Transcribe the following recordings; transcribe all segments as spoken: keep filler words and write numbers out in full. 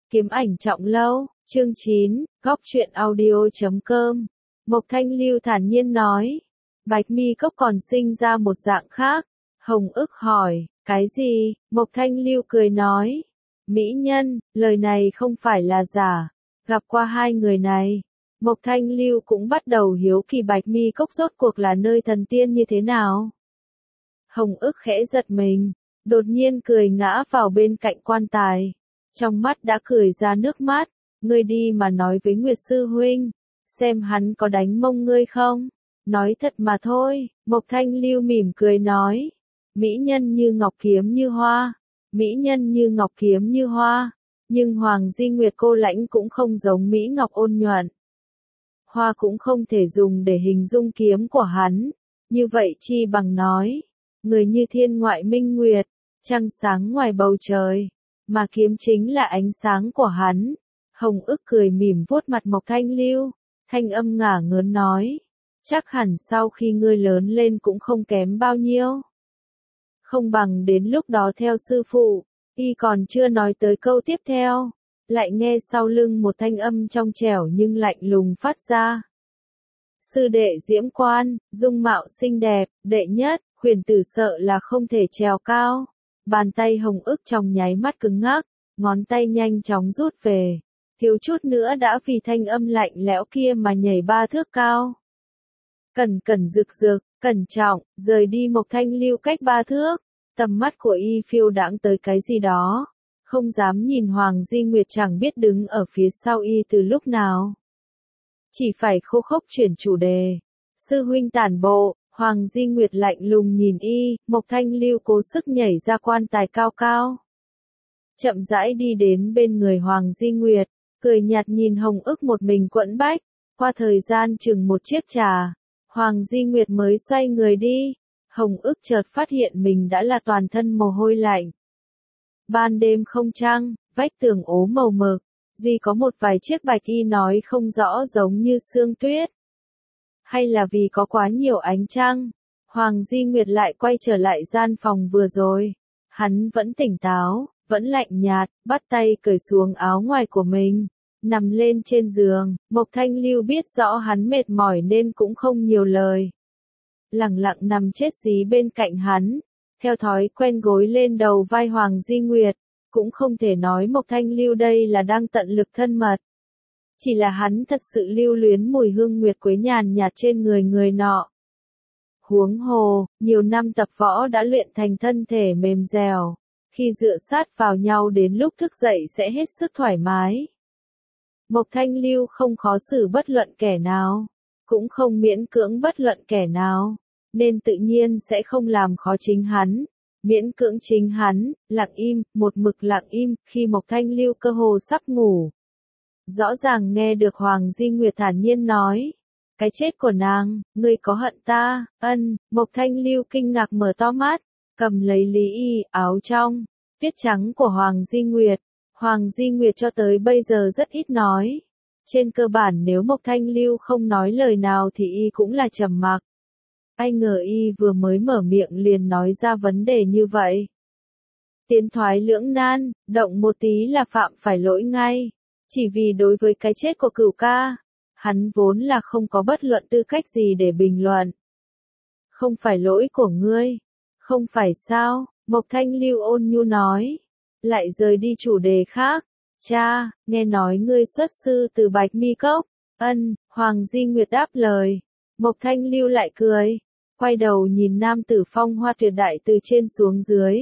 Kiếm ảnh trọng lâu, chương chín, góc truyện audio.com. Mộc Thanh Lưu thản nhiên nói. Bạch mi cốc còn sinh ra một dạng khác. Hồng ức hỏi, cái gì? Mộc Thanh Lưu cười nói. Mỹ nhân, lời này không phải là giả. Gặp qua hai người này. Mộc Thanh Lưu cũng bắt đầu hiếu kỳ Bạch mi cốc rốt cuộc là nơi thần tiên như thế nào. Hồng ức khẽ giật mình, đột nhiên cười ngã vào bên cạnh quan tài. Trong mắt đã cười ra nước mắt, ngươi đi mà nói với Nguyệt Sư Huynh, xem hắn có đánh mông ngươi không? Nói thật mà thôi, Mộc Thanh Lưu mỉm cười nói. Mỹ nhân như ngọc kiếm như hoa, mỹ nhân như ngọc kiếm như hoa, nhưng Hoàng Di Nguyệt cô lãnh cũng không giống Mỹ ngọc ôn nhuận. Hoa cũng không thể dùng để hình dung kiếm của hắn, như vậy chi bằng nói, người như thiên ngoại minh nguyệt, trăng sáng ngoài bầu trời. Mà kiếm chính là ánh sáng của hắn. Hồng ức cười mỉm vuốt mặt Mộc Thanh Lưu, thanh âm ngả ngớn nói. Chắc hẳn sau khi ngươi lớn lên cũng không kém bao nhiêu. Không bằng đến lúc đó theo sư phụ, y còn chưa nói tới câu tiếp theo. Lại nghe sau lưng một thanh âm trong trẻo nhưng lạnh lùng phát ra. Sư đệ Diễm Quan, dung mạo xinh đẹp, đệ nhất, khuyển tử sợ là không thể trèo cao. Bàn tay Hồng ức trong nháy mắt cứng ngắc, ngón tay nhanh chóng rút về, thiếu chút nữa đã vì thanh âm lạnh lẽo kia mà nhảy ba thước cao. Cẩn cẩn rực rực, cẩn trọng, rời đi Mộc Thanh Lưu cách ba thước, tầm mắt của y phiêu đãng tới cái gì đó, không dám nhìn Hoàng Di Nguyệt chẳng biết đứng ở phía sau y từ lúc nào. Chỉ phải khô khốc chuyển chủ đề, sư huynh tản bộ. Hoàng Di Nguyệt lạnh lùng nhìn y, Mộc Thanh Lưu cố sức nhảy ra quan tài cao cao. Chậm rãi đi đến bên người Hoàng Di Nguyệt, cười nhạt nhìn Hồng ức một mình quẫn bách, qua thời gian chừng một chiếc trà, Hoàng Di Nguyệt mới xoay người đi, Hồng ức chợt phát hiện mình đã là toàn thân mồ hôi lạnh. Ban đêm không trăng, vách tường ố màu mực, duy có một vài chiếc bạch y nói không rõ giống như sương tuyết. Hay là vì có quá nhiều ánh trăng, Hoàng Di Nguyệt lại quay trở lại gian phòng vừa rồi. Hắn vẫn tỉnh táo, vẫn lạnh nhạt, bắt tay cởi xuống áo ngoài của mình, nằm lên trên giường. Mộc Thanh Lưu biết rõ hắn mệt mỏi nên cũng không nhiều lời. Lặng lặng nằm chết dí bên cạnh hắn, theo thói quen gối lên đầu vai Hoàng Di Nguyệt, cũng không thể nói Mộc Thanh Lưu đây là đang tận lực thân mật. Chỉ là hắn thật sự lưu luyến mùi hương nguyệt quế nhàn nhạt trên người người nọ. Huống hồ, nhiều năm tập võ đã luyện thành thân thể mềm dẻo, khi dựa sát vào nhau đến lúc thức dậy sẽ hết sức thoải mái. Mộc Thanh Lưu không khó xử bất luận kẻ nào, cũng không miễn cưỡng bất luận kẻ nào, nên tự nhiên sẽ không làm khó chính hắn. Miễn cưỡng chính hắn, lặng im, một mực lặng im, khi Mộc Thanh Lưu cơ hồ sắp ngủ. Rõ ràng nghe được Hoàng Di Nguyệt thản nhiên nói. Cái chết của nàng, ngươi có hận ta? Ân, Mộc Thanh Lưu kinh ngạc mở to mắt, cầm lấy lý y, áo trong, tuyết trắng của Hoàng Di Nguyệt. Hoàng Di Nguyệt cho tới bây giờ rất ít nói. Trên cơ bản nếu Mộc Thanh Lưu không nói lời nào thì y cũng là trầm mặc. Ai ngờ y vừa mới mở miệng liền nói ra vấn đề như vậy. Tiến thoái lưỡng nan, động một tí là phạm phải lỗi ngay. Chỉ vì đối với cái chết của Cửu ca, hắn vốn là không có bất luận tư cách gì để bình luận. Không phải lỗi của ngươi, không phải sao, Mộc Thanh Lưu ôn nhu nói, lại rời đi chủ đề khác. Cha, nghe nói ngươi xuất sư từ Bạch mi cốc. Ân, Hoàng Di Nguyệt đáp lời. Mộc Thanh Lưu lại cười, quay đầu nhìn nam tử phong hoa tuyệt đại từ trên xuống dưới.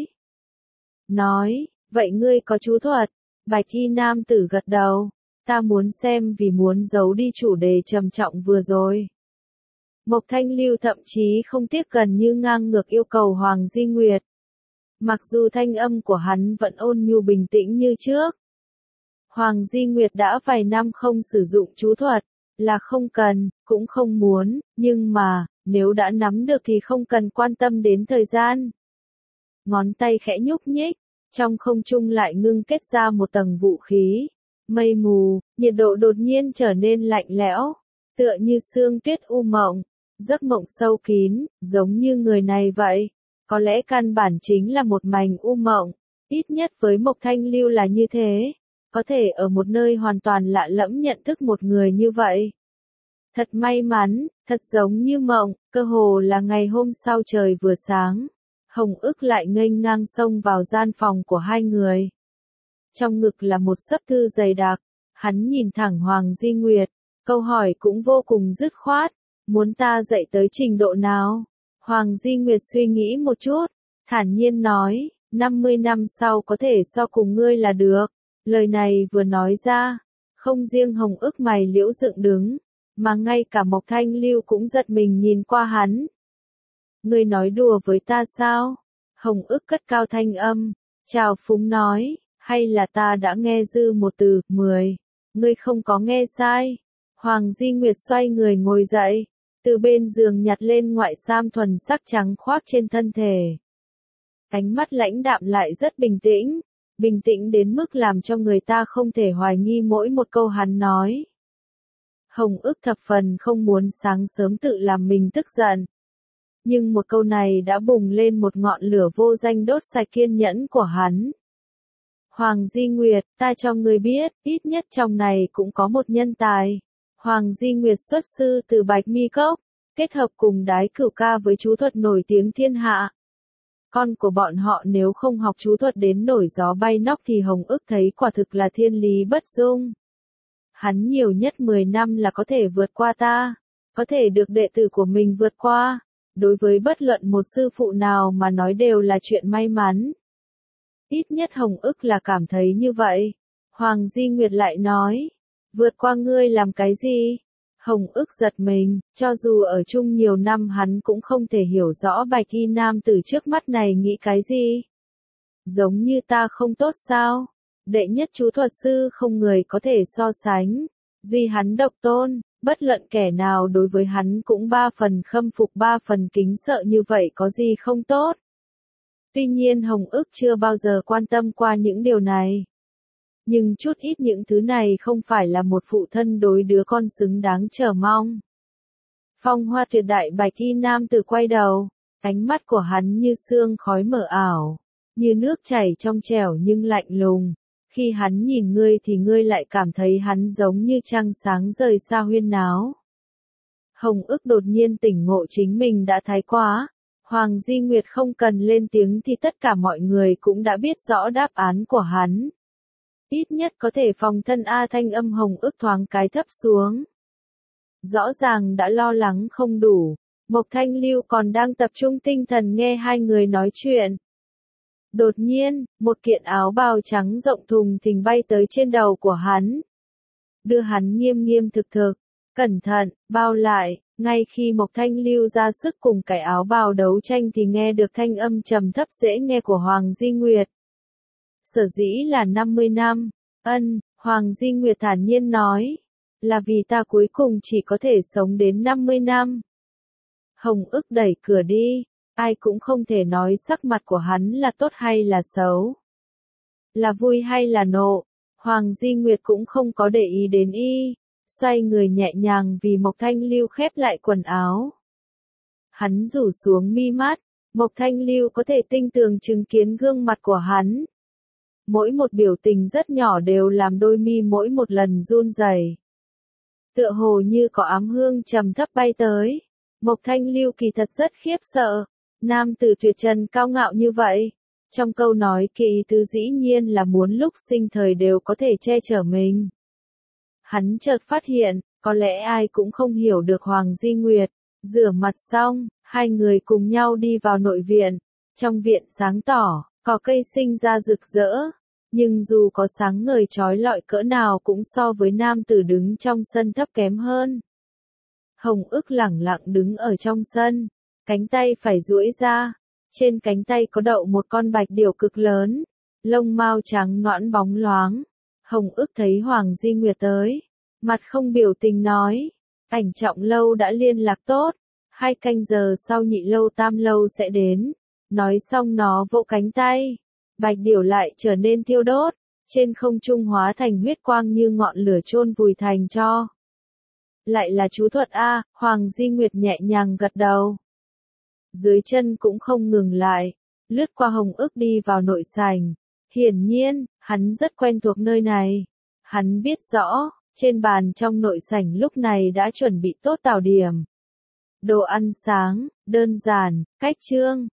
Nói, vậy ngươi có chú thuật? Bạch y nam tử gật đầu, ta muốn xem vì muốn giấu đi chủ đề trầm trọng vừa rồi. Mộc Thanh Lưu thậm chí không tiếc gần như ngang ngược yêu cầu Hoàng Di Nguyệt. Mặc dù thanh âm của hắn vẫn ôn nhu bình tĩnh như trước. Hoàng Di Nguyệt đã vài năm không sử dụng chú thuật, là không cần, cũng không muốn, nhưng mà, nếu đã nắm được thì không cần quan tâm đến thời gian. Ngón tay khẽ nhúc nhích. Trong không trung lại ngưng kết ra một tầng vũ khí, mây mù, nhiệt độ đột nhiên trở nên lạnh lẽo, tựa như sương tuyết u mộng, giấc mộng sâu kín, giống như người này vậy. Có lẽ căn bản chính là một mảnh u mộng, ít nhất với Mộc Thanh Lưu là như thế. có thể ở một nơi hoàn toàn lạ lẫm nhận thức một người như vậy. Thật may mắn, thật giống như mộng, cơ hồ là ngày hôm sau trời vừa sáng. Hồng Ức lại nghênh ngang xông vào gian phòng của hai người. Trong ngực là một xấp thư dày đặc, hắn nhìn thẳng Hoàng Di Nguyệt, câu hỏi cũng vô cùng dứt khoát, muốn ta dạy tới trình độ nào? Hoàng Di Nguyệt suy nghĩ một chút, thản nhiên nói, năm mươi năm sau có thể so cùng ngươi là được. Lời này vừa nói ra, không riêng Hồng Ức mày liễu dựng đứng, mà ngay cả Mộc Thanh Lưu cũng giật mình nhìn qua hắn. Ngươi nói đùa với ta sao? Hồng Ức cất cao thanh âm, chào phúng nói, hay là ta đã nghe dư một từ, mười, ngươi không có nghe sai. Hoàng Di Nguyệt xoay người ngồi dậy, từ bên giường nhặt lên ngoại sam thuần sắc trắng khoác trên thân thể. Ánh mắt lãnh đạm lại rất bình tĩnh, bình tĩnh đến mức làm cho người ta không thể hoài nghi mỗi một câu hắn nói. Hồng Ức thập phần không muốn sáng sớm tự làm mình tức giận. Nhưng một câu này đã bùng lên một ngọn lửa vô danh đốt sạch kiên nhẫn của hắn. Hoàng Di Nguyệt, ta cho ngươi biết, ít nhất trong này cũng có một nhân tài. Hoàng Di Nguyệt xuất sư từ Bạch Mi Cốc, kết hợp cùng đái cửu ca với chú thuật nổi tiếng thiên hạ. Con của bọn họ nếu không học chú thuật đến nổi gió bay nóc thì Hồng Ức thấy quả thực là thiên lý bất dung. Hắn nhiều nhất mười năm là có thể vượt qua ta, có thể được đệ tử của mình vượt qua. Đối với bất luận một sư phụ nào mà nói đều là chuyện may mắn. Ít nhất Hồng Ức là cảm thấy như vậy. Hoàng Di Nguyệt lại nói, vượt qua ngươi làm cái gì? Hồng Ức giật mình, cho dù ở chung nhiều năm hắn cũng không thể hiểu rõ bạch y nam tử trước mắt này nghĩ cái gì. Giống như ta không tốt sao? Đệ nhất chú thuật sư không người có thể so sánh, duy hắn độc tôn. Bất luận kẻ nào đối với hắn cũng ba phần khâm phục ba phần kính sợ như vậy có gì không tốt. Tuy nhiên Hồng Ức chưa bao giờ quan tâm qua những điều này. Nhưng chút ít những thứ này không phải là một phụ thân đối đứa con xứng đáng chờ mong. Phong Hoa Tuyệt Đại bạch y nam tử quay đầu, ánh mắt của hắn như sương khói mờ ảo, như nước chảy trong trẻo nhưng lạnh lùng. Khi hắn nhìn ngươi thì ngươi lại cảm thấy hắn giống như trăng sáng rời xa huyên náo. Hồng Ức đột nhiên tỉnh ngộ chính mình đã thái quá. Hoàng Di Nguyệt không cần lên tiếng thì tất cả mọi người cũng đã biết rõ đáp án của hắn. Ít nhất có thể phòng thân A thanh âm Hồng Ức thoáng cái thấp xuống. Rõ ràng đã lo lắng không đủ. Mộc Thanh Lưu còn đang tập trung tinh thần nghe hai người nói chuyện. Đột nhiên, một kiện áo bào trắng rộng thùng thình bay tới trên đầu của hắn. Đưa hắn nghiêm nghiêm thực thực, cẩn thận, bao lại, ngay khi Mộc Thanh Lưu ra sức cùng cái áo bào đấu tranh thì nghe được thanh âm trầm thấp dễ nghe của Hoàng Di Nguyệt. Sở dĩ là năm mươi năm, ân, Hoàng Di Nguyệt thản nhiên nói, là vì ta cuối cùng chỉ có thể sống đến năm mươi năm. Hồng Ức đẩy cửa đi. Ai cũng không thể nói sắc mặt của hắn là tốt hay là xấu. Là vui hay là nộ. Hoàng Di Nguyệt cũng không có để ý đến y. Xoay người nhẹ nhàng vì Mộc Thanh Lưu khép lại quần áo. Hắn rủ xuống mi mắt. Mộc Thanh Lưu có thể tinh tường chứng kiến gương mặt của hắn. Mỗi một biểu tình rất nhỏ đều làm đôi mi mỗi một lần run rẩy. Tựa hồ như có ám hương trầm thấp bay tới. Mộc Thanh Lưu kỳ thật rất khiếp sợ. Nam tử tuyệt trần cao ngạo như vậy. Trong câu nói kia ý tứ dĩ nhiên là muốn lúc sinh thời đều có thể che chở mình. Hắn chợt phát hiện, có lẽ ai cũng không hiểu được Hoàng Di Nguyệt. Rửa mặt xong, hai người cùng nhau đi vào nội viện. Trong viện sáng tỏ, có cây sinh ra rực rỡ. Nhưng dù có sáng ngời chói lọi cỡ nào cũng so với nam tử đứng trong sân thấp kém hơn. Hồng Ức lẳng lặng đứng ở trong sân. Cánh tay phải duỗi ra, trên cánh tay có đậu một con bạch điểu cực lớn, lông mao trắng nõn bóng loáng. Hồng Ức thấy Hoàng Di Nguyệt tới, mặt không biểu tình nói, Ảnh Trọng lâu đã liên lạc tốt, hai canh giờ sau Nhị lâu Tam lâu sẽ đến. Nói xong nó vỗ cánh tay, bạch điểu lại trở nên thiêu đốt, trên không trung hóa thành huyết quang như ngọn lửa chôn vùi thành tro. Lại là chú thuật a, Hoàng Di Nguyệt nhẹ nhàng gật đầu. Dưới chân cũng không ngừng lại, lướt qua Hồng Ức đi vào nội sảnh, Hiển nhiên, hắn rất quen thuộc nơi này. Hắn biết rõ, trên bàn trong nội sảnh lúc này đã chuẩn bị tốt tảo điểm. Đồ ăn sáng, đơn giản, cách trương,